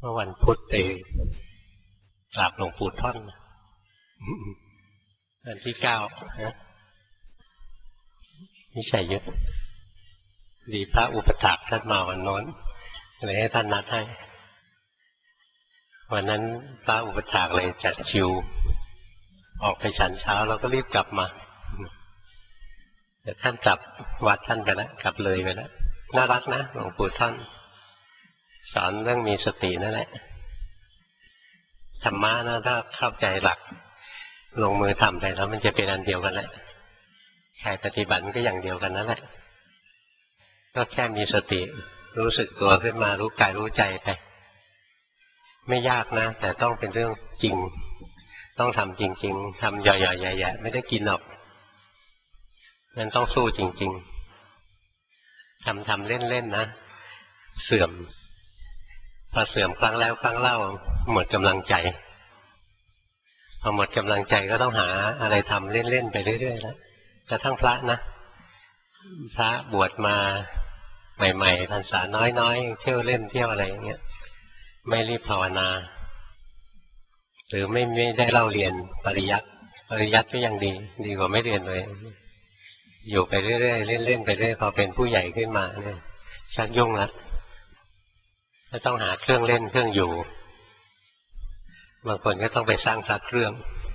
เมื่อวันพุธไปกราบหลวงปู่ท่อนวันที่9นะนิชัยยุทธดีพระอุปถากท่านมาวันโน้นเลยให้ท่านนัดให้วันนั้นพระอุปถากเลยจัดคิวออกไปฉันเช้าแล้วก็รีบกลับมาแต่ท่านกลับวัดท่านไปแล้วกลับเลยไปแล้วน่ารักนะหลวงปู่ท่านสอนเรื่องมีสตินั่นแหละธรรมะนะถ้าเข้าใจหลักลงมือทำไปแล้วมันจะเป็นอันเดียวกันแหละใครปฏิบัติก็อย่างเดียวกันนั่นแหละก็แค่มีสติรู้สึกตัวขึ้นมารู้กายรู้ใจไปไม่ยากนะแต่ต้องเป็นเรื่องจริงต้องทำจริงๆทำย่อยๆใหญ่ๆไม่ได้กินหรอกมันต้องสู้จริงๆทำเล่นๆนะเสื่อมพอเสื่อมครั้งแล้วครั้งเล่าหมดกำลังใจพอหมดกำลังใจก็ต้องหาอะไรทำเล่นๆไปเรื่อยๆแล้วกระทั่งพระนะพระบวชมาใหม่ๆพรรษาน้อยๆเที่ยวเล่นเที่ยวอะไรอย่างเงี้ยไม่รีบภาวนาหรือไม่ได้เล่าเรียนปริยัติก็ยังดีกว่าไม่เรียนเลยอยู่ไปเรื่อยๆเล่นๆไปเรื่อยพอเป็นผู้ใหญ่ขึ้นมาเนี่ยชักยุ่งแล้วก็ต้องหาเครื่องเล่นเครื่องอยู่บางคนก็ต้องไปสร้างพระเครื่อง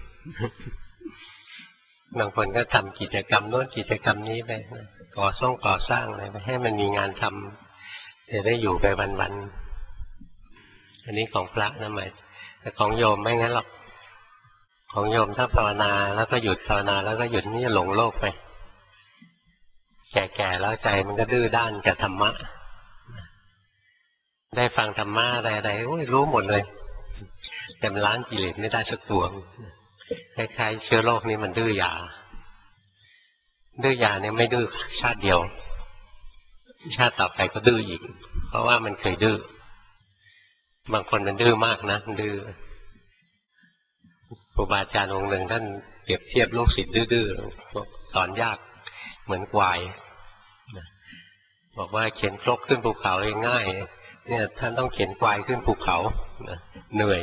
บางคนก็ทำกิจกรรมโน้นกิจกรรมนี้ไปก่อสร้างอะไรไปให้มันมีงานทำจะได้อยู่ไปวันๆอันนี้ของพระนะหมายแต่ของโยมไม่งั้นหรอกของโยมถ้าภาวนาแล้วก็หยุดภาวนาแล้วก็หยุดนี่จะหลงโลกไปแก่ๆแล้วใจมันก็ดื้อด้านกับธรรมะได้ฟังธรรมะอะไรๆโอ้ยรู้หมดเลยแต่มันล้างกิเลสไม่ได้สักตัวคล้ายๆเชื้อโรคนี้มันดื้อยาเนี่ยไม่ดื้อชาติเดียวชาติต่อไปก็ดื้ออีกเพราะว่ามันเคยดื้อบางคนมันดื้อมากนะดื้อครูบาอาจารย์องค์หนึ่งท่านเปรียบเทียบลูกศิษย์ดื้อๆสอนยากเหมือนควายบอกว่าเข็นครกขึ้นภูเขาเองง่ายเนี่ยท่านต้องเข็นควายขึ้นภูเขาเหนื่อย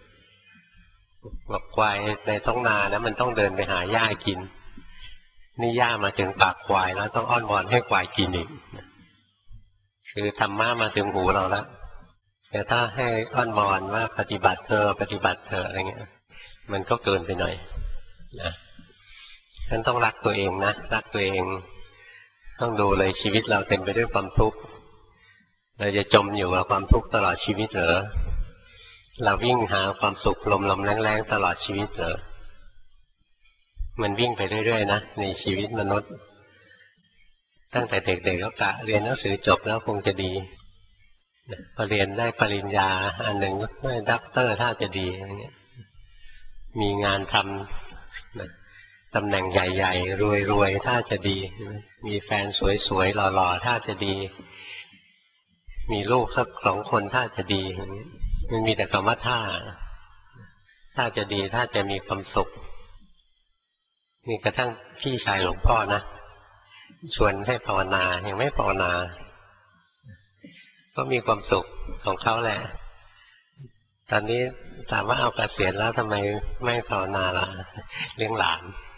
บอกควายในท้องนานะมันต้องเดินไปหาหญ้ากินนี่หญ้ามาถึงปากควายแล้วต้องอ้อนวอนให้ควายกินอีกคือธรรมะมาถึงหูเราแล้วแต่ถ้าให้อ้อนวอนว่าปฏิบัติเธออะไรเงี้ยมันก็เกินไปหน่อยนะฉะนั้นต้องรักตัวเองนะรักตัวเองต้องดูเลยชีวิตเราเต็มไปด้วยความทุกข์เราจะจมอยู่กับความทุกข์ตลอดชีวิตเหรอเราวิ่งหาความสุขลมๆแรงๆตลอดชีวิตเหรอมันวิ่งไปเรื่อยๆนะในชีวิตมนุษย์ตั้งแต่เด็กๆก็กะเรียนหนังสือจบแล้วคงจะดีพอเรียนได้ปริญญาอันหนึ่งได้ด็อกเตอร์ถ้าจะดีอะไรเงี้ยมีงานทำตำแหน่งใหญ่ๆรวยๆถ้าจะดีมีแฟนสวยๆหล่อๆถ้าจะดีมีลูกสัก2 คนถ้าจะดีมันมีแต่คำว่าถ้าจะดีถ้าจะมีความสุขนี่กระทั่งพี่ชายหลวงพ่อนะชวนให้ภาวนายังไม่ภาวนาก็มีความสุขของเขาแหละตอนนี้ถามว่าเอาเกษียณแล้วทำไมไม่ภาวนาล่ะเลี้ยงหลาน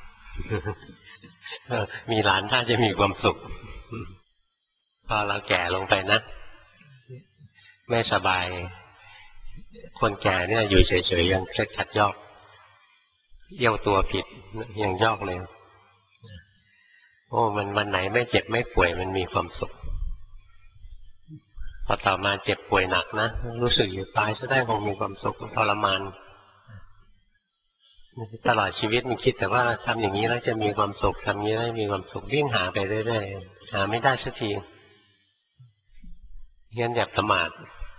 มีหลานถ้าจะมีความสุขพอเราแก่ลงไปนะไม่สบายคนแก่เนี่ยอยู่เฉยๆยังเคล็ดขัดยอกเยี่ยวตัวผิดยังยอกเลยโอ้มันวันไหนไม่เจ็บไม่ป่วยมันมีความสุขพอต่อมาเจ็บป่วยหนักนะรู้สึกอยู่ตายซะได้คงมีความสุขทรมานตลอดชีวิตมันคิดแต่ว่าทำอย่างนี้แล้วจะมีความสุขทำอย่างนี้แล้วมีความสุขวิ่งหาไปเรื่อยๆหาไม่ได้สักทีงั้นอย่าประมาท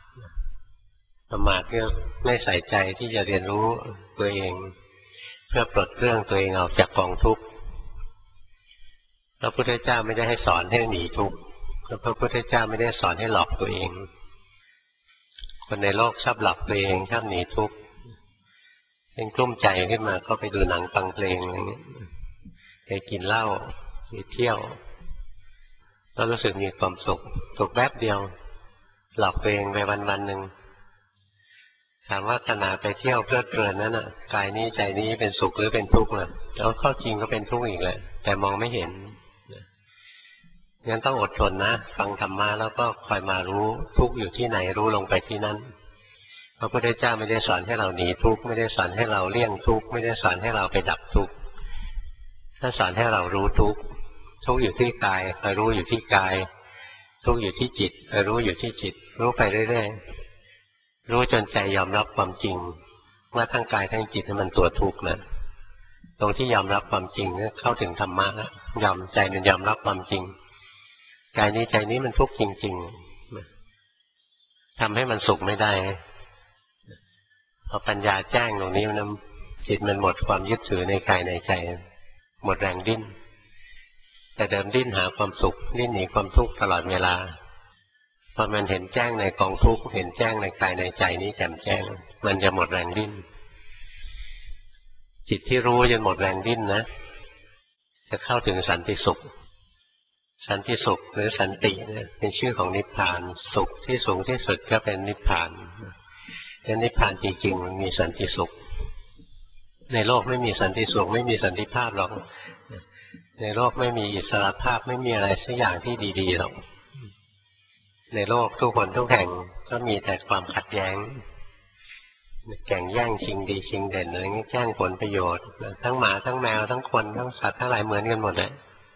ก็ไม่ใส่ใจที่จะเรียนรู้ตัวเองเพื่อปลดเปลื้องตัวเองออกจากกองทุกข์พระพุทธเจ้าไม่ได้ให้สอนให้หนีทุกข์พระพุทธเจ้าไม่ได้สอนให้หลอกตัวเองคนในโลกชอบหลอกตัวเองชอบหนีทุกข์เป็นกลุ้มใจขึ้นมาก็ไปดูหนังฟังเพลงอะไรเงี้ยไปกินเหล้าไปเที่ยวก็รู้สึกมีความสุขแป๊บเดียวหลอกตัวเองไปวันๆหนึ่งถามว่าขณะไปเที่ยวเพลิดเพลินนั้นน่ะกายนี้ใจนี้เป็นสุขหรือเป็นทุกข์ล่ะแล้วข้อจริงก็เป็นทุกข์อีกแหละแต่มองไม่เห็นงั้นต้องอดทนนะฟังธรรมะแล้วก็คอยมารู้ทุกข์อยู่ที่ไหนรู้ลงไปที่นั้นพระพุทธเจ้าไม่ได้สอนให้เราหนีทุกข์ไม่ได้สอนให้เราเลี่ยงทุกข์ไม่ได้สอนให้เราไปดับทุกข์ท่านสอนให้เรารู้ทุกข์ทุกข์อยู่ที่กายคอยรู้อยู่ที่กายทุกข์อยู่ที่จิตคอยรู้อยู่ที่จิตรู้ไปเรื่อยๆรู้จนใจยอมรับความจริงว่าทั้งกายทั้งจิตนั้นมันตัวทุกข์นะตรงที่ยอมรับความจริงเข้าถึงธรรมะแล้วยอมใจมันยอมรับความจริงกายนี้ใจนี้มันทุกข์จริงๆทำให้มันสุขไม่ได้พอปัญญาแจ้งตรงนี้นะจิตมันหมดความยึดถือในกายในใจหมดแรงดิ้นแต่เดิมดิ้นหาความสุขดิ้นหนีความทุกข์ตลอดเวลาพอมันเห็นแจ้งในกองทุกข์เห็นแจ้งในกายในใจนี้แจ่มแจ้งมันจะหมดแรงดิ้นจิตที่รู้จนหมดแรงดิ้นนะจะเข้าถึงสันติสุขสันติสุขหรือสันติเนี่ยเป็นชื่อของนิพพานสุขที่สูงที่สุดก็เป็นนิพพานแต่นิพพานจริงๆมันมีสันติสุขในโลกไม่มีสันติสุขไม่มีสันติภาพหรอกในโลกไม่มีอิสรภาพไม่มีอะไรสักอย่างที่ดีๆหรอกในโลกทุกคนทุกแห่งก็มีแต่ความขัดแย้งแข่งแย่งชิงดีชิงเด่นอะไรงี้แย่งผลประโยชน์ทั้งหมาทั้งแมวทั้งคนทั้งสัตว์ทั้งหลายเหมือนกันหมดเลย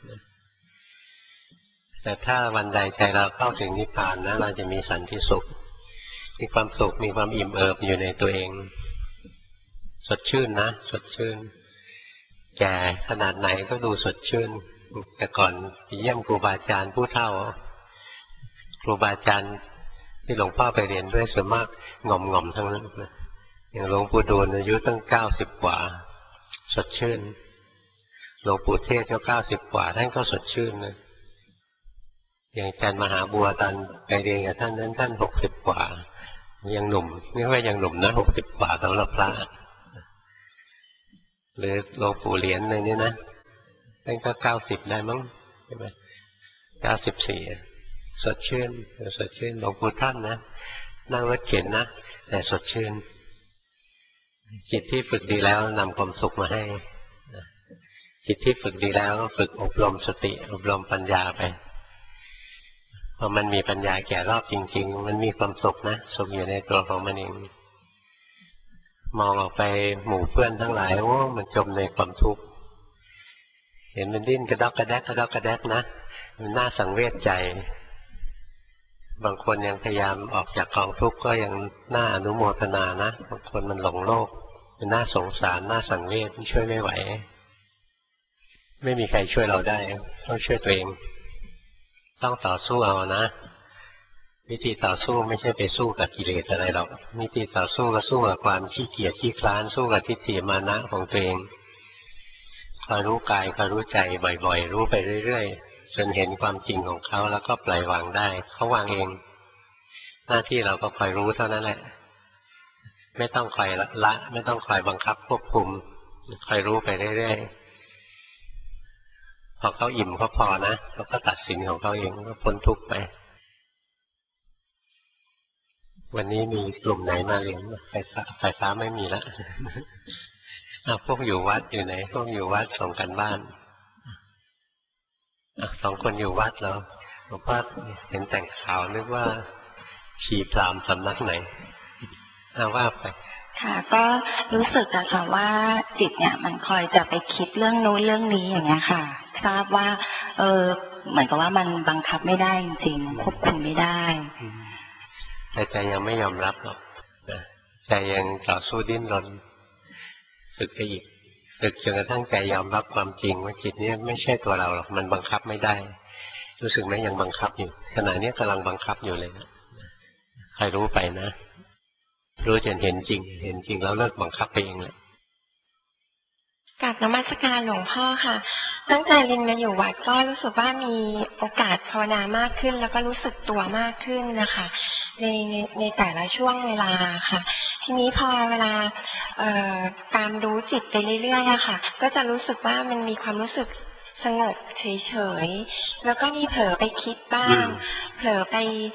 แต่ถ้าวันใดใจเราเข้าถึงนิพพานนะเราจะมีสันติสุขมีความสุขมีความอิ่มเอิบอยู่ในตัวเองสดชื่นนะสดชื่นแก่ขนาดไหนก็ดูสดชื่นแต่ก่อนไปเยี่ยมครูบาอาจารย์ผู้เฒ่าครูบาอาจารย์ที่หลวงพ่อไปเรียนด้วยส่วนมากง่อมๆทั้งนั้นอย่างหลวงปู่ดูลอายุตั้ง90 กว่าสดชื่นหลวงปู่เทศก็90 กว่าท่านก็สดชื่นนะอย่างอาจารย์มหาบัวตอนไปเรียนกับท่านนั้นท่าน60 กว่ายังหนุ่มนี่ว่ายังหนุ่มนะ60 กว่าสำหรับพระหรือหลวงปู่เหรียญในนี้นะท่านก็90ได้มั้งใช่ไหม94สดชื่นสดชื่นหลวงปู่ท่านนะนั่งรถเข็นนะแต่สดชื่นจิตที่ฝึกดีแล้วนำความสุขมาให้จิตที่ฝึกดีแล้วก็ฝึกอบรมสติอบรมปัญญาไปพอมันมีปัญญาแก่รอบจริงๆมันมีความสุขนะสุขอยู่ในตัวของมันเองมองออกไปหมู่เพื่อนทั้งหลายโอ้มันจมในความทุกข์เห็นมันดิ้นกระดอกกระแดกกระดอกกระแดกนะมันน่าสังเวชใจบางคนยังพยายามออกจากกองทุกข์ก็ยังน่าอนุโมทนานะบางคนมันหลงโลกมันน่าสงสารน่าสังเวชช่วยไม่ไหวไม่มีใครช่วยเราได้ต้องช่วยตัวเองต้องต่อสู้เอานะวิธีต่อสู้ไม่ใช่ไปสู้กับกิเลสอะไรหรอกวิธีต่อสู้ก็สู้กับความขี้เกียจขี้คลานสู้กับทิฏฐิมานะของตัวเองคอยรู้กายคอยรู้ใจบ่อยๆรู้ไปเรื่อยๆจนเห็นความจริงของเขาแล้วก็ปล่อยวางได้เขาวางเองหน้าที่เราก็คอยรู้เท่านั้นแหละไม่ต้องคอยละไม่ต้องคอยบังคับควบคุมคอยรู้ไปเรื่อยๆพอเขาอิ่มเขาพอนะเขาก็ตัดสินของเขาเองก็พ้นทุกข์ไปวันนี้มีกลุ่มไหนมาเรียนไฟฟ้าไม่มีละพวกอยู่วัดอยู่ไหนพวกอยู่วัดส่งกันบ้าน2 คนอยู่วัดแล้วหลวงพ่อเห็นแต่งข่าวนึกว่าชีพรามสำนักไหนว่าไปค่ะก็รู้สึกอะค่ะว่าจิตเนี่ยมันคอยจะไปคิดเรื่องนู้นเรื่องนี้อย่างเงี้ยค่ะทราบว่าเหมือนกับว่ามันบังคับไม่ได้จริงๆควบคุมไม่ได้แต่ใจยังไม่ยอมรับหรอกใจยังต่อสู้ดิ้นรนฝึกไปอีกฝึกจนกระทั่งใจยอมรับความจริงว่าจิตนี้ไม่ใช่ตัวเราหรอกมันบังคับไม่ได้รู้สึกไหมยังบังคับอยู่ขณะนี้กำลังบังคับอยู่เลยนะใครรู้ไปนะรู้จนเห็นจริงเห็นจริงแล้วเลิกบังคับไปเองเลยกราบนมัสการหลวงพ่อค่ะตั้งแต่เรียนมาอยู่วัดก็รู้สึกว่ามีโอกาสภาวนามากขึ้นแล้วก็รู้สึกตัวมากขึ้นนะคะในแต่ละช่วงเวลาค่ะทีนี้พอเวลาตามรู้จิตไปเรื่อยๆอะค่ะก็จะรู้สึกว่ามันมีความรู้สึกสงบเฉยๆแล้วก็มีเผลอไปคิดบ้างเผลอไป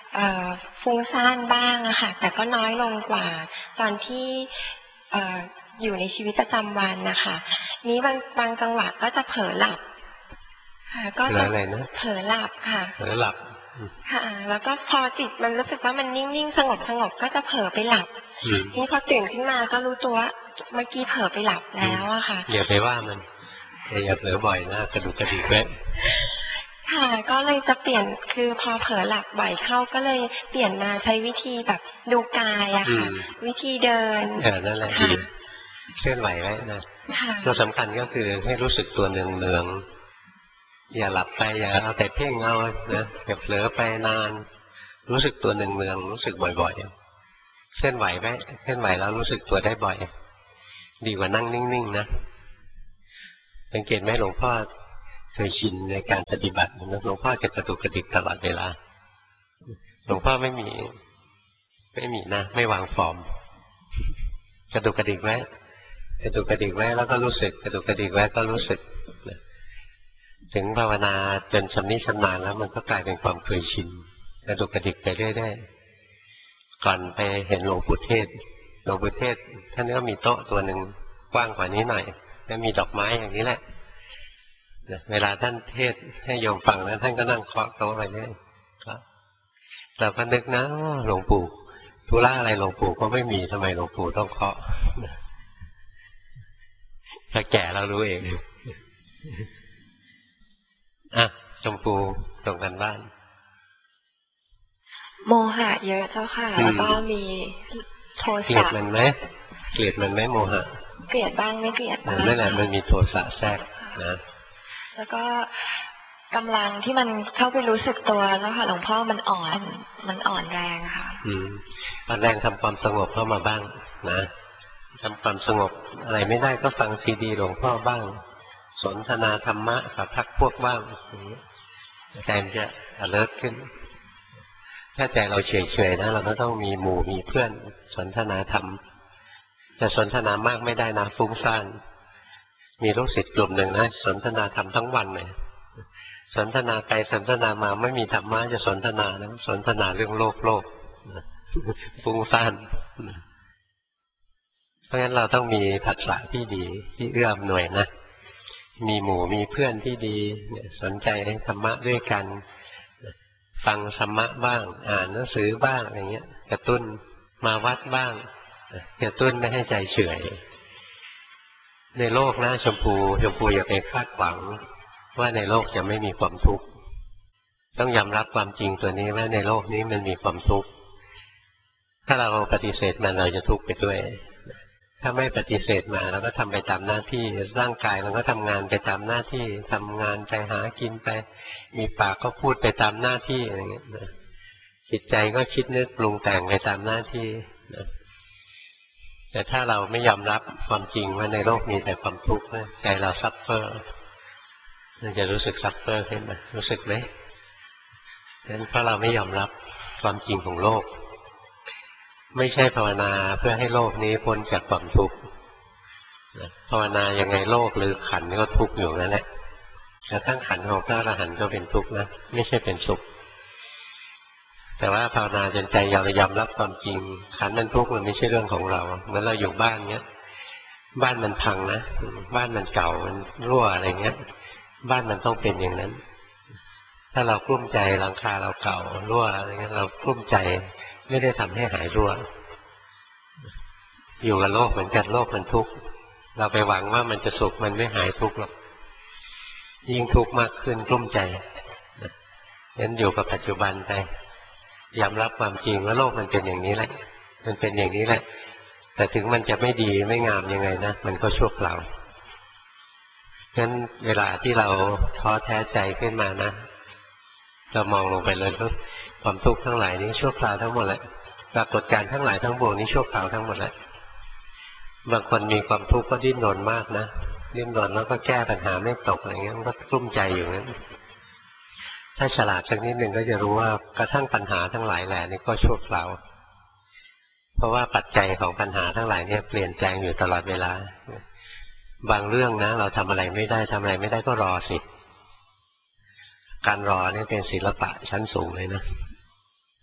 ฟุ้งซ่านบ้างอะค่ะแต่ก็น้อยลงกว่าตอนที่อยู่ในชีวิตประจำวันนะคะนี้บางจังหวะก็จะเผลอหลับค่ะก็จะอะไรนะเผลอหลับค่ะเผลอหลับค่ะแล้วก็พอจิตมันรู้สึกว่ามันนิ่งๆสงบก็จะเผลอไปหลับนี่พอตื่นขึ้นมาก็รู้ตัวเมื่อกี้เผลอไปหลับแล้วอะค่ะอย่าไปว่ามันอย่าเผลอบ่อยนะกระดุกกระดิกไว้ค่ะก็เลยจะเปลี่ยนคือพอเผลอหลับบ่อยเข้าก็เลยเปลี่ยนมาใช้วิธีแบบดูกายอะค่ะวิธีเดินนั่นแหละดีเคลื่อนไหวไว้นะตัวสำคัญก็คือให้รู้สึกตัวเนืองๆอย่าหลับไปอย่าเอาแต่เพ่งเอานะอย่าเผลอไปนานรู้สึกตัวเนืองๆรู้สึกบ่อยๆเคลื่อนไหวไว้เคลื่อนไหวแล้วรู้สึกตัวได้บ่อยดีกว่านั่งนิ่งๆนะสังเกตไหมหลวงพ่อเคยชินในการปฏิบัติหลวงพ่อจะกระตุกกระดิกตลอดเวลาหลวงพ่อไม่มีนะไม่วางฟอร์มกระตุกกระดิกไว้กระตุกกระดิกไว้แล้วก็รู้สึกกระตุกกระดิกไว้ก็รู้สึกถึงภาวนาจนชำนิชำนาญแล้วมันก็กลายเป็นความเคยชินกระตุกกระดิกไปเรื่อยๆก่อนไปเห็นหลวงปู่เทศท่านก็มีโต๊ะตัวหนึ่งกว้างกว่านี้หน่อยแล้วมีดอกไม้อย่างนี้แหละเวลาท่านเทศให้โยมฟังแล้วท่านก็นั่งเคาะโต๊ะไปเนี่ยเราก็นึกนะหลวงปู่ธุระอะไรหลวงปู่ก็ไม่มีทำไมหลวงปู่ต้องเคาะถ้าแก่เรารู้เองชมพูตรงกันบ้านโมหะเยอะเจ้าค่ะแล้วก็มีโทสะเกลียดมันไหมโมหะเกลียดบ้างไม่เกลียดบ้างนั่นแหละมันมีโทสะแทรกนะแล้วก็กำลังที่มันเข้าไปรู้สึกตัวแล้วค่ะหลวงพ่อมันอ่อนแรงค่ะอ่อนแรงทำความสงบเข้ามาบ้างนะทำความสงบอะไรไม่ได้ก็ฟังซีดีหลวงพ่อบ้างสนทนาธรรมะกับพรรคพวกบ้างใจมันจะ alert ขึ้นถ้าใจเราเฉยๆนะเราก็ต้องมีหมู่มีเพื่อนสนทนาธรรมแต่สนทนามากไม่ได้นะฟุ้งซ่านมีลูกศิษย์กลุ่มหนึ่งนะสนทนาธรรมทั้งวันเลยสนทนาไปสนทนามาไม่มีธรรมะจะสนทนานะสนทนาเรื่องโลกฟุ้งซ่านเพราะฉะนั้นเราต้องมีทักษะที่ดีที่เอื้ออำนวยนะมีหมู่มีเพื่อนที่ดีสนใจธรรมะด้วยกันฟังธรรมะบ้างอ่านหนังสือบ้างอะไรเงี้ยกระตุ้นมาวัดบ้างกระตุ้นไม่ให้ใจเฉยในโลกนะชมพูอย่าไปคาดหวังว่าในโลกจะไม่มีความทุกข์ต้องยอมรับความจริงตัวนี้ว่าในโลกนี้มันมีความทุกข์ถ้าเราปฏิเสธมันเราจะทุกข์ไปด้วยถ้าไม่ปฏิเสธมาเราก็ทำไปตามหน้าที่ร่างกายมันก็ทำงานไปตามหน้าที่ทำงานไปหากินไปมีปากก็พูดไปตามหน้าที่อะไรเงี้ยจิตใจก็คิดนึกปรุงแต่งไปตามหน้าที่แต่ถ้าเราไม่ยอมรับความจริงว่าในโลกมีแต่ความทุกข์ใจเราซัฟเฟอร์มันจะรู้สึกซัฟเฟอร์ขึ้นมารู้สึกไหมนั้นเพราะเราไม่ยอมรับความจริงของโลกไม่ใช่ภาวนาเพื่อให้โลกนี้พ้นจากความทุกข์ภาวนายังไงโลกหรือขันก็ทุกข์อยู่นั่นแหละแต่ทั้งขันของพระอรหันต์ก็เป็นทุกข์นะไม่ใช่เป็นสุขแต่ว่าภาวนาจนใจยอมรับความจริงขันมันทุกข์มันไม่ใช่เรื่องของเราเหมือนเราอยู่บ้านเงี้ยบ้านมันพังนะบ้านมันเก่ามันรั่วอะไรเงี้ยบ้านมันต้องเป็นอย่างนั้นถ้าเรากลุ้มใจหลังคาเราเก่ารั่วอะไรเงี้ยเรากลุ้มใจไม่ได้ทำให้หายรั่วอยู่กับโลกเหมือนกันโลกมันทุกข์เราไปหวังว่ามันจะสุขมันไม่หายทุกข์หรอกยิ่งทุกข์มากขึ้นกลุ้มใจงั้นอยู่กับปัจจุบันไปยอมรับความจริงว่าโลกมันเป็นอย่างนี้แหละมันเป็นอย่างนี้แหละแต่ถึงมันจะไม่ดีไม่งามยังไงนะมันก็ชั่วคราวงั้นเวลาที่เราท้อแท้ใจขึ้นมานะเรามองลงไปเลยว่าความทุกข์ทั้งหลายนี้ชั่วคราวทั้งหมดแหละปรากฏการณ์ทั้งหลายทั้งปวงนี้ชั่วคราวทั้งหมดแหละบางคนมีความทุกข์ก็ดิ้นรนมากนะดิ้นรนแล้วก็แก้ปัญหาไม่ตกอะไรเงี้ยมันก็กลุ้มใจอยู่งั้นถ้าฉลาดสักนิดหนึ่งก็จะรู้ว่ากระทั่งปัญหาทั้งหลายแหล่นี้ก็ชั่วคราวเพราะว่าปัจจัยของปัญหาทั้งหลายเนี่ยเปลี่ยนแปลงอยู่ตลอดเวลาบางเรื่องนะเราทำอะไรไม่ได้ก็รอสิการรอเนี่ยเป็นศิลปะชั้นสูงเลยนะ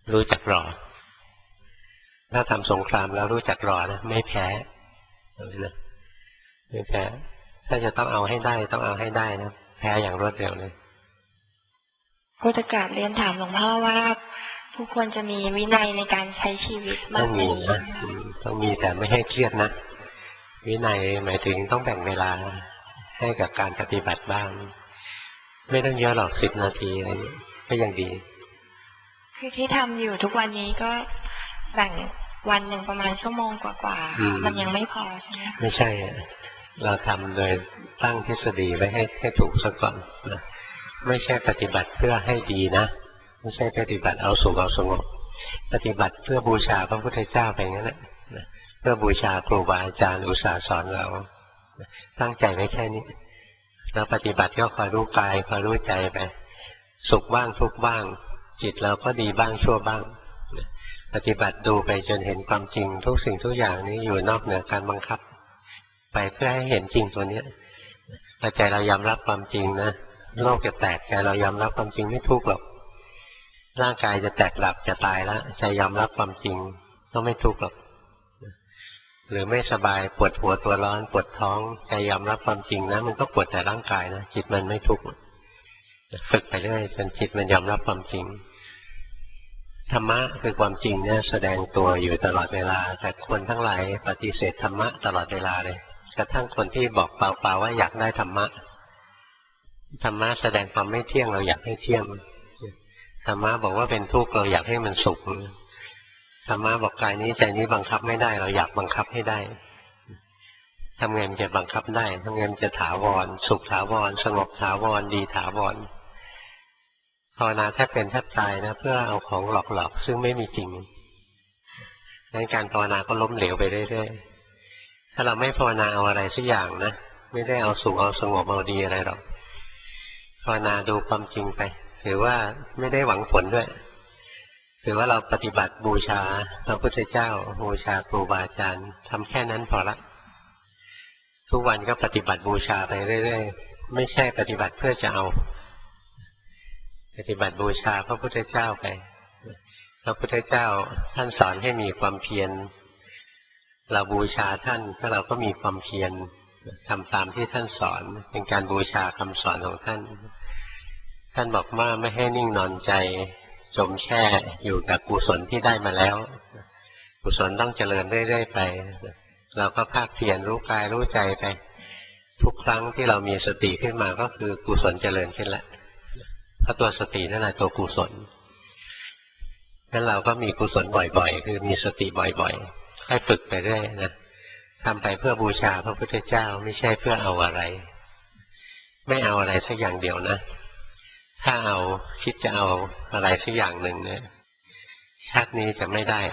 รู้จักรอถ้าทำสงครามแล้วรู้จักรอนะไม่แพ้นะไม่แพ้ถ้าจะต้องเอาให้ได้ต้องเอาให้ได้นะแพ้อย่างรวดเร็วเลยก็จะกราบเรียนถามหลวงพ่อว่าผู้ควรจะมีวินัยในการใช้ชีวิตมากกว่านี้ต้องมีแต่ไม่ให้เครียดนะวินัยหมายถึงต้องแบ่งเวลาให้กับการปฏิบัติบ้างไม่ต้องเยอะหรอก10 นาทีอะไรก็ยังดีคือที่ทำอยู่ทุกวันนี้ก็แบ่งวันหนึ่งประมาณชั่วโมงกว่าๆมันยังไม่พอใช่ไหมไม่ใช่เราทำโดยตั้งทฤษฎีไว้ให้ถูกซะก่อนนะไม่ใช่ปฏิบัติเพื่อให้ดีนะไม่ใช่ปฏิบัติเอาสุขเอาสงบปฏิบัติเพื่อบูชาพระพุทธเจ้าไปงั้นแหละเพื่อบูชาครูบาอาจารย์อุตส่าห์สอนเราตั้งใจไว้แค่นี้แล้วปฏิบัติก็คอยรู้กายคอยรู้ใจไปสุขบ้างทุกข์บ้างจิตเราก็ดีบ้างชั่วบ้างปฏิบัติดูไปจนเห็นความจริงทุกสิ่งทุกอย่างนี้อยู่นอกเหนือการบังคับไปเพื่อให้เห็นจริงตัวนี้พอใจเรายอมรับความจริงนะโลกจะแตกใจเรายอมรับความจริงไม่ทุกข์หรอกร่างกายจะแตกดับจะตายแล้วใจยอมรับความจริงก็ไม่ทุกข์หรอกหรือไม่สบายปวดหัวตัวร้อนปวดท้องใจยอมรับความจริงนะมันก็ปวดแต่ร่างกายนะจิตมันไม่ทุกข์ฝึกไปเรื่อยจนจิตมันยอมรับความจริงธรรมะคือความจริงเนี่ยแสดงตัวอยู่ตลอดเวลาแต่คนทั้งหลายปฏิเสธธรรมะตลอดเวลาเลยกระทั่งคนที่บอกเปล่าๆว่าอยากได้ธรรมะธรรมะแสดงความไม่เที่ยงเราอยากให้เที่ยงธรรมะบอกว่าเป็นทุกข์เราอยากให้มันสุขธรรมะบอกกายนี้ใจนี้บังคับไม่ได้เราอยากบังคับให้ได้ทำไงมันจะบังคับได้ทำไงมันจะถาวรสุขถาวรสงบถาวรดีถาวรภาวนาแทบเป็นแทบตายนะเพื่อเอาของหลอกๆซึ่งไม่มีจริงงั้นการภาวนาก็ล้มเหลวไปเรื่อยๆถ้าเราไม่ภาวนาเอาอะไรสักอย่างนะไม่ได้เอาสุขเอาสงบเอาดีอะไรหรอกภาวนาดูความจริงไปถือว่าไม่ได้หวังผลด้วยถือว่าเราปฏิบัติบูชาพระพุทธเจ้าบูชาครูบาอาจารย์ทำแค่นั้นพอละทุกวันก็ปฏิบัติบูชาไปเรื่อยๆไม่ใช่ปฏิบัติเพื่อจะเอาปฏิบัติบูชาพระพุทธเจ้าไปพระพุทธเจ้าท่านสอนให้มีความเพียรเราบูชาท่านถ้าเราก็มีความเพียรทำตามที่ท่านสอนเป็นการบูชาคำสอนของท่านท่านบอกว่าไม่ให้นิ่งนอนใจจมแช่อยู่กับกุศลที่ได้มาแล้วกุศลต้องเจริญเรื่อยๆไปเราก็ภาคเพียรรู้กายรู้ใจไปทุกครั้งที่เรามีสติขึ้นมาก็คือกุศลเจริญขึ้นแล้วเพราะตัวสตินั่นแหละตัวกุศลงั้นเราก็มีกุศลบ่อยๆคือมีสติบ่อยๆให้ฝึกไปเรื่อยนะทำไปเพื่อบูชาพระพุทธเจ้าไม่ใช่เพื่อเอาอะไรไม่เอาอะไรสักอย่างเดียวนะถ้าเอาคิดจะเอาอะไรสักอย่างหนึ่งเนี่ยชาตินี้จะไม่ได้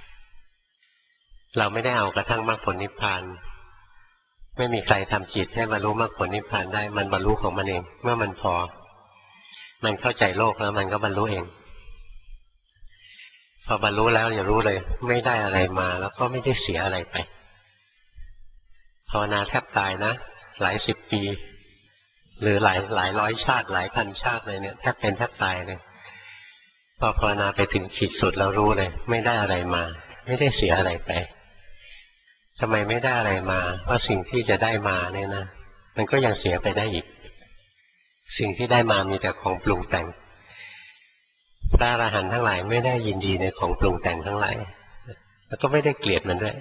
เราไม่ได้เอากระทั่งมรรคผลนิพพานไม่มีใครทำจิตให้บรรลุมรรคผลนิพพานได้มันบรรลุของมันเองเมื่อมันพอมันเข้าใจโลกแล้วมันก็บรรลุเองพอบรรลุแล้วอย่ารู้เลยไม่ได้อะไรมาแล้วก็ไม่ได้เสียอะไรไปภาวนาแทบตายนะหลายสิบปีหรือหลายร้อยชาติหลายพันชาติเลยเนี่ยแทบเป็นแทบตายเลยพอภาวนาไปถึงขีดสุดเรารู้เลยไม่ได้อะไรมาไม่ได้เสียอะไรไปทำไมไม่ได้อะไรมาเพราะสิ่งที่จะได้มาเนี่ยนะมันก็ยังเสียไปได้อีกสิ่งที่ได้มามีแต่ของปรุงแต่งพระอรหันต์ทั้งหลายไม่ได้ยินดีในของปรุงแต่งทั้งหลายแล้วก็ไม่ได้เกลียดมันด้วย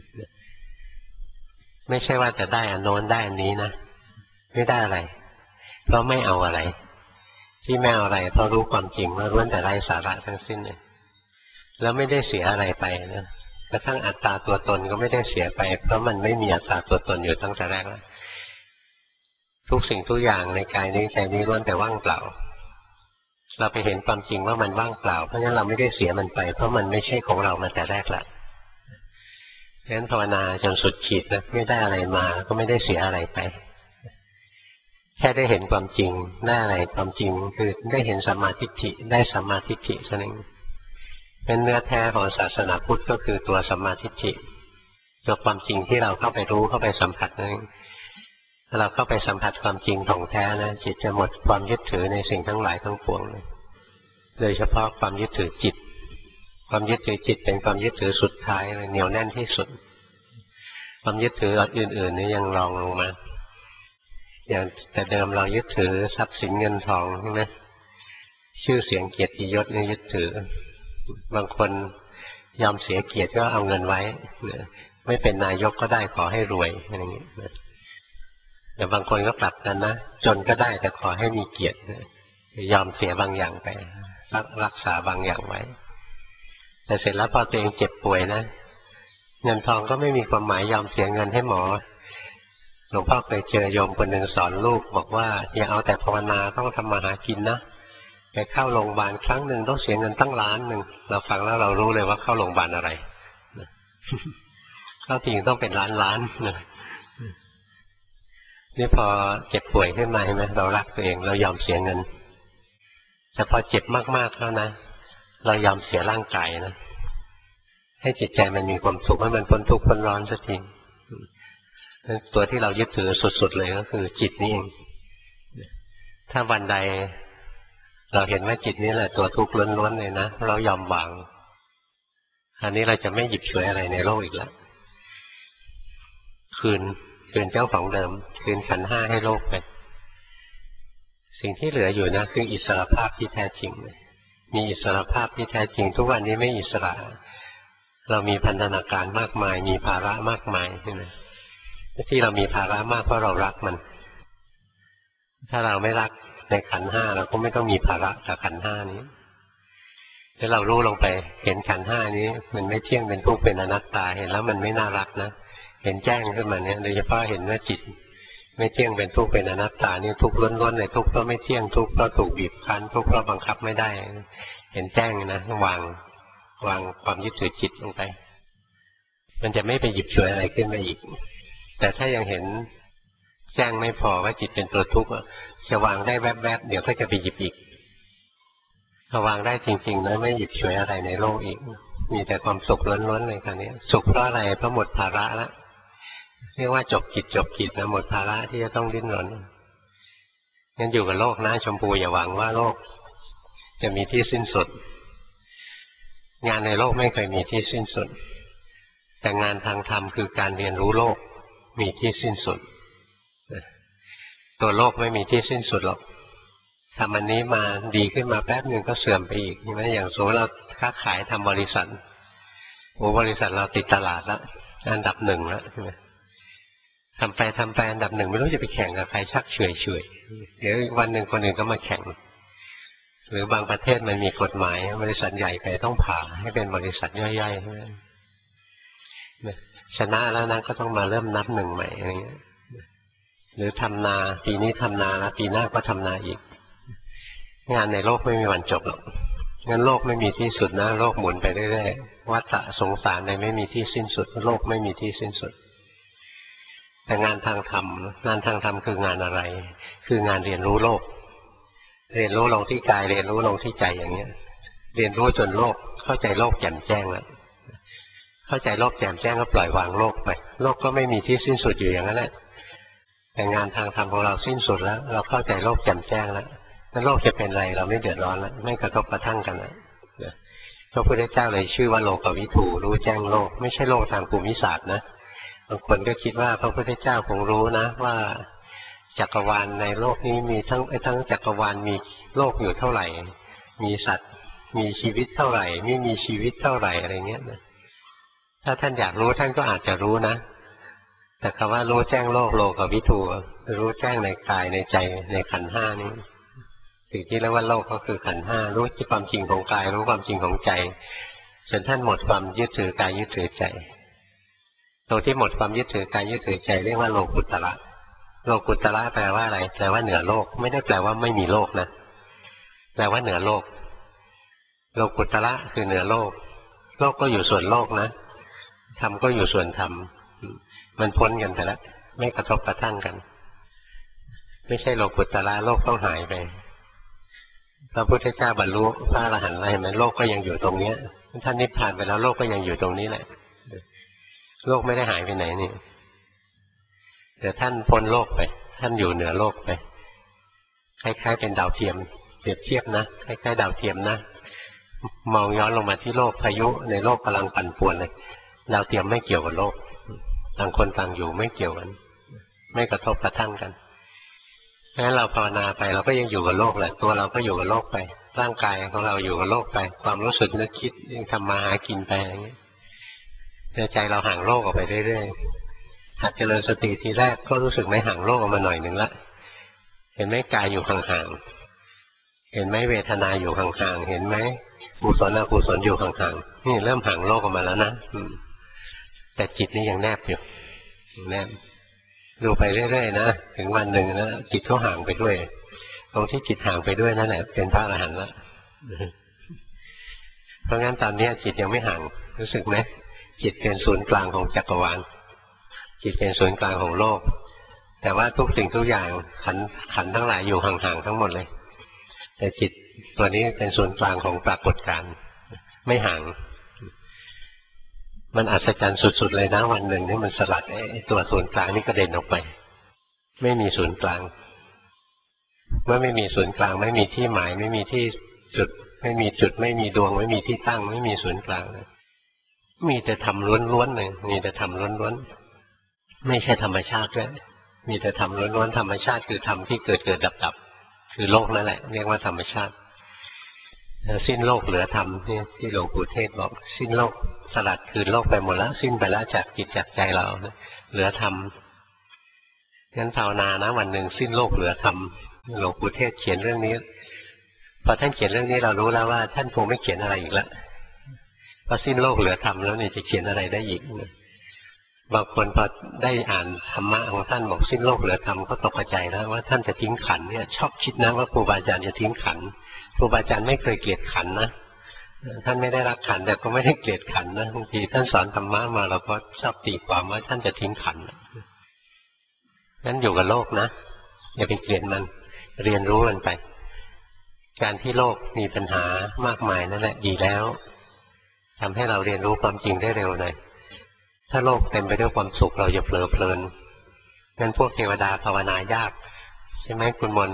ไม่ใช่ว่าจะได้อันโน้นได้อันนี้นะไม่ได้อะไรเพราะไม่เอาอะไรที่ไม่เอาอะไรเพราะรู้ความจริงว่าล้วนแต่ไร้สาระทั้งสิ้นเลยแล้วไม่ได้เสียอะไรไปนะกระทั่งอัตตาตัวตนก็ไม่ได้เสียไปเพราะมันไม่มีอัตตาตัวตนอยู่ตั้งแต่แรกแล้วทุกสิ่งทุกอย่างในกายนี้ใจนี้ล้วนแต่ว่างเปล่าเราไปเห็นความจริงว่ามันว่างเปล่าเพราะฉะนั้นเราไม่ได้เสียมันไปเพราะมันไม่ใช่ของเรามาแต่แรกละเพราะฉะนั้นภาวนาจนสุดขีดนะไม่ได้อะไรมาก็ไม่ได้เสียอะไรไปแค่ได้เห็นความจริงได้อะไรความจริงคือได้เห็นสัมมาทิฏฐิได้สัมมาทิฏฐิเท่านั้นเป็นเนื้อแท้ของศาสนาพุทธก็คือตัวสัมมาทิฏฐิตัวความจริงที่เราเข้าไปรู้เข้าไปสัมผัสนั่นเองถ้าเราเข้าไปสัมผัสความจริงของแท้นะจิตจะหมดความยึดถือในสิ่งทั้งหลายทั้งปวงโดยเฉพาะความยึดถือจิตความยึดถือจิตเป็นความยึดถือสุดท้ายเลยเหนียวแน่นที่สุดความยึดถืออื่นๆนี่ยังรองลงมาอย่างแต่เดิมเรายึดถือทรัพย์สินเงินทองใช่ไหมชื่อเสียงเกียรติยศนี่ยึดถือบางคนยอมเสียเกียรติก็เอาเงินไว้ไม่เป็นนายกก็ได้ขอให้รวยอะไรอย่างนี้แต่บางคนก็กลับกันนะจนก็ได้แต่ขอให้มีเกียรติยอมเสียบางอย่างไปรักษาบางอย่างไว้แต่เสร็จแล้วพอตัวเองเจ็บป่วยนะเงินทองก็ไม่มีความหมายยอมเสียเงินให้หมอหลวงพ่อเคยเจอโยมคนหนึ่งสอนลูกบอกว่าอย่าเอาแต่ภาวนาต้องทำมาหากินนะไปเข้าโรงพยาบาลครั้งหนึ่งต้องเสียเงินตั้ง1,000,000เราฟังแล้วเรารู้เลยว่าเข้าโรงพยาบาลอะไรเข้าจริงต้องเป็นล้านนี่พอเจ็บป่วยขึ้นมาใช่ไหมเรารักตัวเองเรายอมเสียเงินแต่พอเจ็บมากๆแล้วนะเรายอมเสียร่างกายนะให้จิตใจมันมีความสุขให้มันพ้นทุกข์พ้นร้อนสักทีตัวที่เรายึดถือสุดๆเลยก็คือจิตนี่เองถ้าวันใดเราเห็นว่าจิตนี้แหละตัวทุกข์ล้วนๆเลยนะเรายอมวางอันนี้เราจะไม่หยิบฉวยอะไรในโลกอีกแล้วคืนเจ้าของเดิมคืนขันธ์ห้าให้โลกไปสิ่งที่เหลืออยู่นะคืออิสรภาพที่แท้จริงมีอิสรภาพที่แท้จริงทุกวันนี้ไม่อิสระเรามีพันธนาการมากมายมีภาระมากมายใช่ไหมที่เรามีภาระมากเพราะเรารักมันถ้าเราไม่รักในขันธ์ห้าเราก็ไม่ต้องมีภาระกับขันธ์ห้านี้ถ้าเรารู้ลงไปเห็นขันธ์ห้านี้มันไม่เที่ยงเป็นทุกข์เป็นอนัตตาเห็นแล้วมันไม่น่ารักนะเห็นแจ้งขึ้นมาเนี่ยโดยเฉพาะเห็นว่าจิตไม่เที่ยงเป็นทุกข์เป็นอนัตตานี่ทุกข์ล้วนๆเลยทุกข์เพราะไม่เที่ยงทุกข์เพราะถูกบีบคั้นทุกข์เพราะบังคับไม่ได้เห็นแจ้งนะวางความยึดถือจิตลงไปมันจะไม่ไปหยิบฉวยอะไรขึ้นมาอีกแต่ถ้ายังเห็นแจ้งไม่พอว่าจิตเป็นตัวทุกข์จะวางได้แวบๆเดี๋ยวก็จะไปหยิบอีกถ้าวางได้จริงๆนะไม่หยิบฉวยอะไรในโลกอีกมีแต่ความสุขล้วนๆเลยคราวนี้สุขเพราะอะไรเพราะหมดภาระแล้วเรียกว่าจบกิจนะหมดภาระที่จะต้องดิ้นรนงั้นอยู่กับโลกนะชมพูอย่าหวังว่าโลกจะมีที่สิ้นสุดงานในโลกไม่เคยมีที่สิ้นสุดแต่งานทางธรรมคือการเรียนรู้โลกมีที่สิ้นสุดตัวโลกไม่มีที่สิ้นสุดหรอกทำอันนี้มาดีขึ้นมาแป๊บหนึ่งก็เสื่อมไปอีกใช่ไหมอย่างสมมติเราค้าขายทำบริษัทบริษัทเราติดตลาดแล้วอันดับ1แล้วใช่ไหมทำไปอันดับ1ไม่รู้จะไปแข่งกับใครชักเฉยเดี๋ยววันหนึ่งคนอื่นก็มาแข่งหรือบางประเทศมันมีกฎหมายบริษัทใหญ่ไปต้องผ่าให้เป็นบริษัทย่อยๆชนะแล้วนะก็ต้องมาเริ่มนับ1ใหม่อะไรเงี้ยหรือทำนาปีนี้ทำนาแล้วปีหน้าก็ทำนาอีกงานในโลกไม่มีวันจบหรอกงั้นโลกไม่มีที่สุดนะโลกหมุนไปเรื่อยๆวัฏฏะสงสารไม่มีที่สิ้นสุดโลกไม่มีที่สิ้นสุดแต่งานทางธรรมคืองานอะไรคืองานเรียนรู้โลกเรียนรู้ลงที่กายเรียนรู้ลงที่ใจอย่างเงี้ยเรียนรู้จนโลกเข้าใจโลกแจ่มแจ้งแล้วเข้าใจโลกแจ่มแจ้งก็ปล่อยวางโลกไปโลกก็ไม่มีที่สิ้นสุดอยู่อย่างนั้นแหละแต่งานทางธรรมของเราสิ้นสุดแล้วเราเข้าใจโลกแจ่มแจ้งแล้วโลกจะเป็นอะไรเราไม่เดือดร้อนแล้วไม่กระทบกระทั่งกันแล้วพระพุทธเจ้าเลยชื่อว่าโลกวิถูรู้แจ้งโลกไม่ใช่โลกทางภูมิศาสตร์นะบางคนก็คิดว่าพระพุทธเจ้าคงรู้นะว่าจักรวาลในโลกนี้มีทั้งจักรวาลมีโลกอยู่เท่าไหร่มีสัตว์มีชีวิตเท่าไหร่ไม่มีชีวิตเท่าไหร่อะไรเงี้ยนะถ้าท่านอยากรู้ท่านก็อาจจะรู้นะแต่คำว่ารู้แจ้งโลกโลกวิถูรู้แจ้งในกายในใจในขันธ์ห้านี้สิ่งที่เรียกว่าโลกก็คือขันธ์ห้ารู้ที่ความจริงของกายรู้ความจริงของใจจนท่านหมดความยึดถือกายยึดถือใจตรงที่หมดความยึดถือกายยึดถือใจเรียกว่าโลกุตตระโลกุตตระแปลว่าอะไรแปลว่าเหนือโลกไม่ได้แปลว่าไม่มีโลกนะแปลว่าเหนือโลกโลกุตตระคือเหนือโลกโลกก็อยู่ส่วนโลกนะธรรมก็อยู่ส่วนธรรมมันพ้นกันแต่ละไม่กระทบกระทั่งกันไม่ใช่โลกุตตระโลกต้องหายไปพระพุทธเจ้าบรรลุพระอรหันต์อะไรไหมโลกก็ยังอยู่ตรงนี้ท่านนิพพานไปแล้วโลกก็ยังอยู่ตรงนี้แหละโลกไม่ได้หายไปไหนนี่แต่ท่านพ้นโลกไปท่านอยู่เหนือโลกไปคล้ายๆเป็นดาวเทียมเปรียบเทียบนะคล้ายๆดาวเทียมนะมองย้อนลงมาที่โลกพายุในโลกกำลังปั่นป่วนเลยดาวเทียมไม่เกี่ยวกับโลกต่างคนต่างอยู่ไม่เกี่ยวกันไม่กระทบกระทั่งกันงั้นเราภาวนาไปเราก็ยังอยู่กับโลกแหละตัวเราก็อยู่กับโลกไปร่างกายของเราอยู่กับโลกไปความรู้สึกนึกคิดยังทำมาหากินไปอย่างนี้ใจเราห่างโลกออกไปเรื่อยๆหัดเจริญสติทีแรกก็รู้สึกไม่ห่างโลกออกมาหน่อยหนึ่งละเห็นไหมกายอยู่ห่างๆเห็นไหมเวทนาอยู่ห่างๆเห็นไหมกุศลอกุศลอยู่ห่างๆนี่เริ่มห่างโลกออกมาแล้วนะแต่จิตนี่ยังแนบอยู่แนบดูไปเรื่อยๆนะถึงวันหนึ่งนะจิตก็ห่างไปด้วยตรงที่จิตห่างไปด้วยนั่นแหละเป็นพระอรหันต์แล้วเพราะงั้นตอนนี้จิตยังไม่ห่างรู้สึกไหมจิตเป็นศูนย์กลางของจักรวาลจิตเป็นศูนย์กลางของโลกแต่ว่าทุกสิ่งทุกอย่างขันธ์ทั้งหลายอยู่ห่างๆทั้งหมดเลยแต่จิตตัวนี้เป็นศูนย์กลางของปรากฏการณ์ไม่ห่างมันอัศจรรย์สุดๆเลยนะวันหนึ่งนี่มันสลัดตัวศูนย์กลางนี่กระเด็นออกไปไม่มีศูนย์กลางเมื่อไม่มีศูนย์กลางไม่มีที่หมายไม่มีที่จุดไม่มีจุดไม่มีดวงไม่มีที่ตั้งไม่มีศูนย์กลางมีแต่ธรรมล้วนๆเลยมีแต่ธรรมล้วนๆไม่ใช่ธรรมชาติด้วยมีแต่ธรรมล้วนๆธรรมชาติคือธรรมที่เกิดเกิดดับๆคือโลกนั่นแหละเรียกว่าธรรมชาติสิ้นโลกเหลือธรรมที่หลวงปู่เทศบอกสิ้นโลกสลัดคืนโลกไปหมดแล้วสิ้นไปแล้วจากจิตจากใจเราเหลือธรรมงั้นภาวนานะวันหนึ่งสิ้นโลกเหลือธรรมหลวงปู่เทศเขียนเรื่องนี้พอท่านเขียนเรื่องนี้เรารู้แล้วว่าท่านคงไม่เขียนอะไรอีกแล้วพอสิ้นโลกเหลือธรรมแล้วเนี่ยจะเขียนอะไรได้อีกบางคนพอได้อ่านธรรมะของท่านบอกสิ้นโลกเหลือธรรมก็ตกใจแล้วว่าท่านจะทิ้งขันเนี่ยชอบคิดนะว่าครูบาอาจารย์จะทิ้งขันครูบาอาจารย์ไม่เคยเกลียดขันนะท่านไม่ได้รักขันแต่ก็ไม่ได้เกลียดขันนะบางทีท่านสอนธรรมะมาเราก็ชอบตีความว่าท่านจะทิ้งขันนั้นอยู่กับโลกนะอย่าไปเกลียดมันเรียนรู้มันไปการที่โลกมีปัญหามากมายนั่นแหละดีแล้วทำให้เราเรียนรู้ความจริงได้เร็วหน่อยถ้าโลกเต็มไปด้วยความสุขเราอย่าเผลอเพลินงั้นพวกเทวดาภาวนายากใช่ไหมคุณมน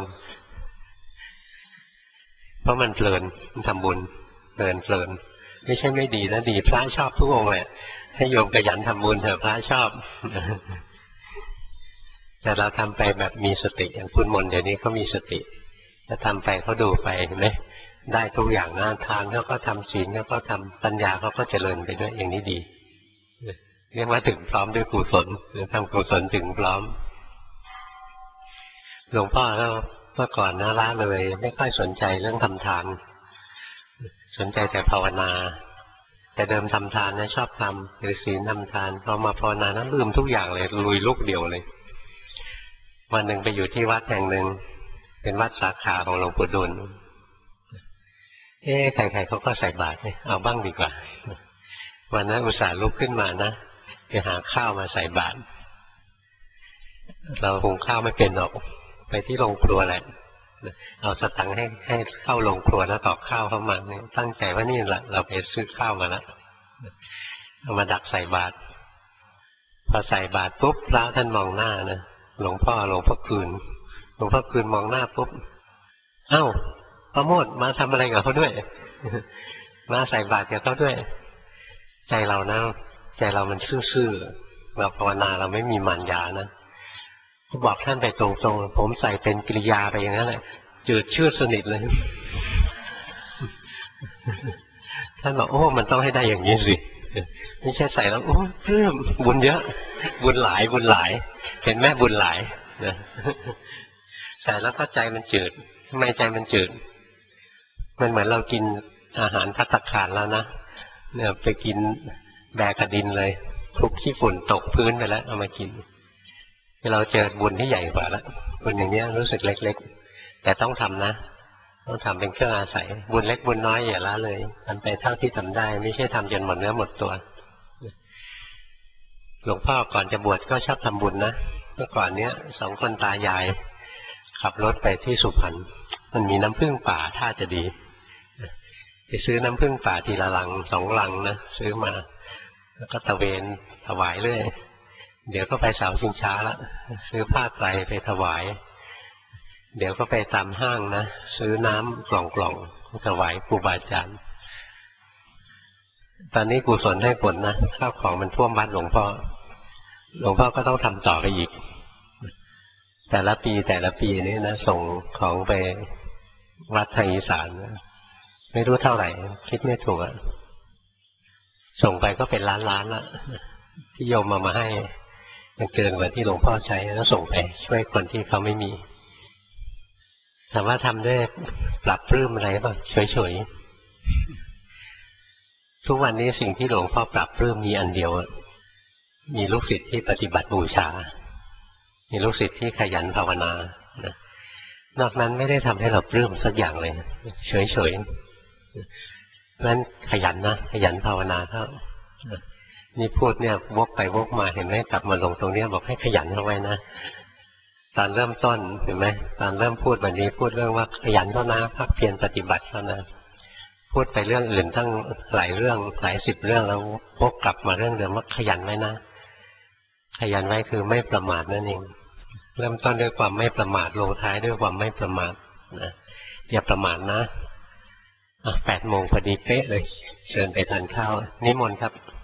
เพราะมันเพลินมันทำบุญเพลินไม่ใช่ไม่ดีนะดีพระชอบทุกองค์แหละให้โยมขยันทำบุญเถอะพระชอบแต่เราทำไปแบบมีสติอย่างคุณมนเดี๋ยวนี้เขามีสติถ้าทำไปเขาดูไปเห็นไหมได้ทุกอย่างนะทานเขาก็ทำศีลเขาก็ทำปัญญาเขาก็เจริญไปด้วยอย่างนี้ดีเรียกว่าถึงพร้อมด้วยกุศลหรือทำกุศลถึงพร้อมหลวงพ่อก็เมื่อก่อนนะละเลยไม่ค่อยสนใจเรื่องทำทานสนใจแต่ภาวนาแต่เดิมทำทานนะชอบทำหรือศีลทำทานพอมาภาวนานั้นลืมทุกอย่างเลยลุยลูกเดียวเลยวันหนึ่งไปอยู่ที่วัดแห่งหนึ่งเป็นวัดสาขาของหลวงปู่ดุลใครๆเขาก็ใส่บาตรเอาบ้างดีกว่าวันนั้นอุตส่าห์ลุกขึ้นมานะไปหาข้าวมาใส่บาตรเราหุงข้าวไม่เป็นหรอกไปที่โรงครัวแหละเอาสตังค์ให้เข้าโรงครัวแล้วตอกข้าวเข้ามาตั้งใจว่านี่แหละเราไปซื้อข้าวมาแล้วเอามาดักใส่บาตรพอใส่บาตรปุ๊บพระท่านมองหน้านะหลวงพ่อคืนมองหน้าปุ๊บเอ้าพระโมทมาทำอะไรกับเขาด้วยมาใส่บาตรกับเขาด้วยใจเรานะใจเรามันซื่อๆเราภาวนาเราไม่มีมารยานะบอกท่านไปตรงๆผมใส่เป็นกิริยาไปอย่างนั้นแหละจืดชืดสนิทเลยท่านบอกโอ้มันต้องให้ได้อย่างนี้สิไม่ใช่ใส่แล้วโอ้เพิ่มบุญเยอะบุญหลายเห็นไหมบุญหลายใส่แล้วก็ใจมันจืดทำไมใจมันจืดมันเหมือนเรากินอาหารภัตตาคารแล้วนะเนี่ยไปกินแบกดินเลยคลุกขี้ฝุ่นตกพื้นไปแล้วเอามากินเราเจอบุญที่ใหญ่กว่าแล้วบุญอย่างนี้รู้สึกเล็กๆแต่ต้องทำนะต้องทำเป็นเครื่องอาศัยบุญเล็กบุญน้อยอย่าละเลยทำไปเท่าที่ทำได้ไม่ใช่ทำจนหมดเนื้อหมดตัวหลวงพ่อก่อนจะบวชก็ชอบทำบุญนะเมื่อก่อนเนี้ย2 คนตายายขับรถไปที่สุพรรณมันมีน้ำผึ้งป่าท่าจะดีไปซื้อน้ำผึ้งป่าทีละลัง2 ลังนะซื้อมาแล้วก็ตะเวนถวายเรื่อยเดี๋ยวก็ไปเสาชิงช้าละซื้อผ้าไตรไปถวายเดี๋ยวก็ไปตามห้างนะซื้อน้ำกล่องถวายครูบาอาจารย์ตอนนี้กุศลได้ผลนะข้าวของมันท่วมวัดหลวงพ่อก็ต้องทำต่อไปอีกแต่ละปีนี้นะส่งของไปวัดทางอีสานไม่รู้เท่าไหร่คิดไม่ถูกอะส่งไปก็เป็นล้านละที่โยมมาให้ยังเกินกว่าที่หลวงพ่อใช้แล้วส่งไปช่วยคนที่เขาไม่มีถามว่าทำด้วยปรับปลื้มอะไรป่ะเฉยๆทุกวันนี้สิ่งที่หลวงพ่อปรับปลื้มมีอันเดียวมีลูกศิษย์ที่ปฏิบัติบูชามีลูกศิษย์ที่ขยันภาวนานอกนั้นไม่ได้ทำให้เราปลื้มสักอย่างเลยเฉยๆนั้นขยันนะขยันภาวนาครับนี่พูดเนี่ยวกไปวกมาเห็นไหมกลับมาลงตรงนี้บอกให้ขยันเข้าไว้นะตอนเริ่มต้นเห็นไหมตอนเริ่มพูดวันนี้พูดเรื่องว่าขยันเข้านะภาคเพียรปฏิบัติเข้านะพูดไปเรื่องอื่นตั้งหลายเรื่องหลาย10 เรื่องแล้ววกกลับมาเรื่องเดิมว่าขยันไว้นะขยันไว้คือไม่ประมาทนั่นเองเริ่มต้นด้วยความไม่ประมาทลงท้ายด้วยความไม่ประมาทนะอย่าประมาทนะ8 โมงพอดีเป๊ะเลยเชิญไปทานข้าวนิมนต์ครับ